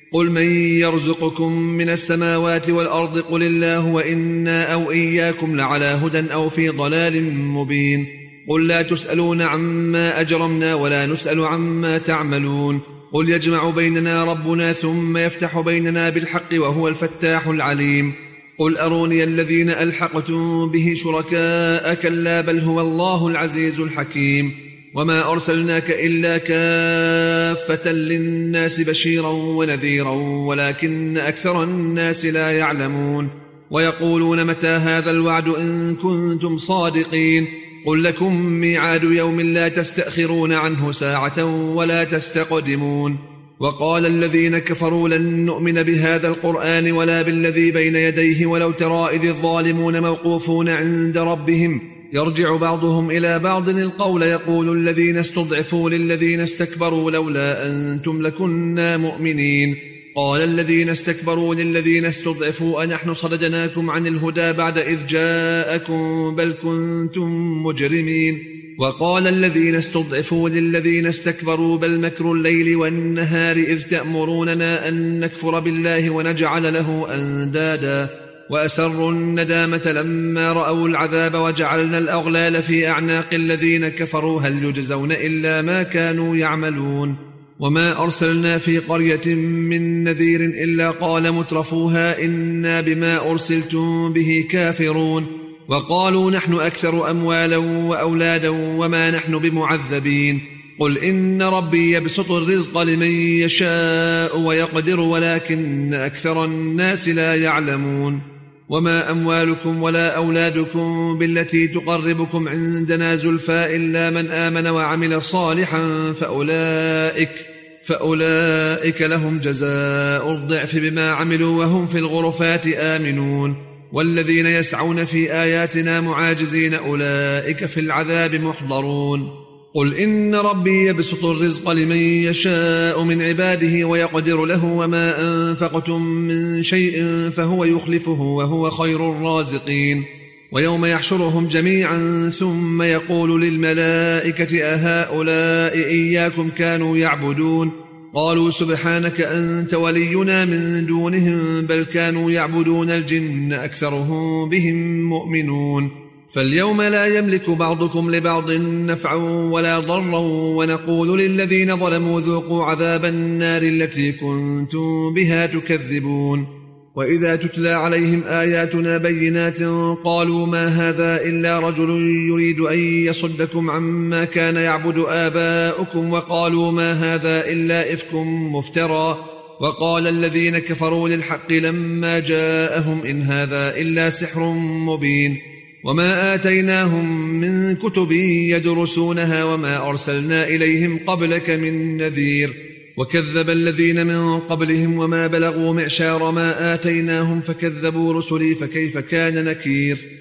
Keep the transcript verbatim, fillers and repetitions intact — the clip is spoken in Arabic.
قل من يرزقكم من السماوات والأرض قل الله وإنا أو إياكم لعلى هدى أو في ضلال مبين قل لا تسألون عما أجرمنا ولا نسأل عما تعملون قل يجمع بيننا ربنا ثم يفتح بيننا بالحق وهو الفتاح العليم قل أروني الذين ألحقتم به شركاء كلا بل هو الله العزيز الحكيم وما أرسلناك إلا كافة للناس بشيرا ونذيرا ولكن أكثر الناس لا يعلمون ويقولون متى هذا الوعد إن كنتم صادقين قل لكم ميعاد يوم لا تستأخرون عنه ساعة ولا تستقدمون وقال الذين كفروا لن نؤمن بهذا القرآن ولا بالذي بين يديه ولو ترى إذ الظالمون موقوفون عند ربهم يرجع بعضهم إلى بعض القول يقول الذين استضعفوا للذين استكبروا لولا أنتم لكنا مؤمنين قال الذين استكبروا للذين استضعفوا أنحن صددناكم عن الهدى بعد إذ جاءكم بل كنتم مجرمين وقال الذين استضعفوا للذين استكبروا بل مكر الليل والنهار إذ تأمروننا أن نكفر بالله ونجعل له أندادا وأسروا الندامة لما رأوا العذاب وجعلنا الأغلال في أعناق الذين كفروا هل يجزون إلا ما كانوا يعملون وما أرسلنا في قرية من نذير إلا قال مترفوها إنا بما أرسلتم به كافرون وقالوا نحن أكثر أموالا وأولادا وما نحن بمعذبين قل إن ربي يبسط الرزق لمن يشاء ويقدر ولكن أكثر الناس لا يعلمون وما أموالكم ولا أولادكم بالتي تقربكم عندنا زلفى إلا من آمن وعمل صالحا فأولئك, فأولئك لهم جزاء الضعف بما عملوا وهم في الغرفات آمنون والذين يسعون في آياتنا معاجزين أولئك في العذاب محضرون قل إن ربي يبسط الرزق لمن يشاء من عباده ويقدر له وما أنفقتم من شيء فهو يخلفه وهو خير الرازقين ويوم يحشرهم جميعا ثم يقول للملائكة أهؤلاء إياكم كانوا يعبدون قالوا سبحانك أنت ولينا من دونهم بل كانوا يعبدون الجن أكثرهم بهم مؤمنون فاليوم لا يملك بعضكم لبعض نفعا ولا ضرا ونقول للذين ظلموا ذوقوا عذاب النار التي كنتم بها تكذبون وإذا تتلى عليهم آياتنا بينات قالوا ما هذا إلا رجل يريد أن يصدكم عما كان يعبد آباؤكم وقالوا ما هذا إلا إفك مفترى وقال الذين كفروا للحق لما جاءهم إن هذا إلا سحر مبين وما آتيناهم من كتب يدرسونها وما أرسلنا إليهم قبلك من نذير وكذب الذين من قبلهم وما بلغوا معشار ما آتيناهم فكذبوا رسلي فكيف كان نكير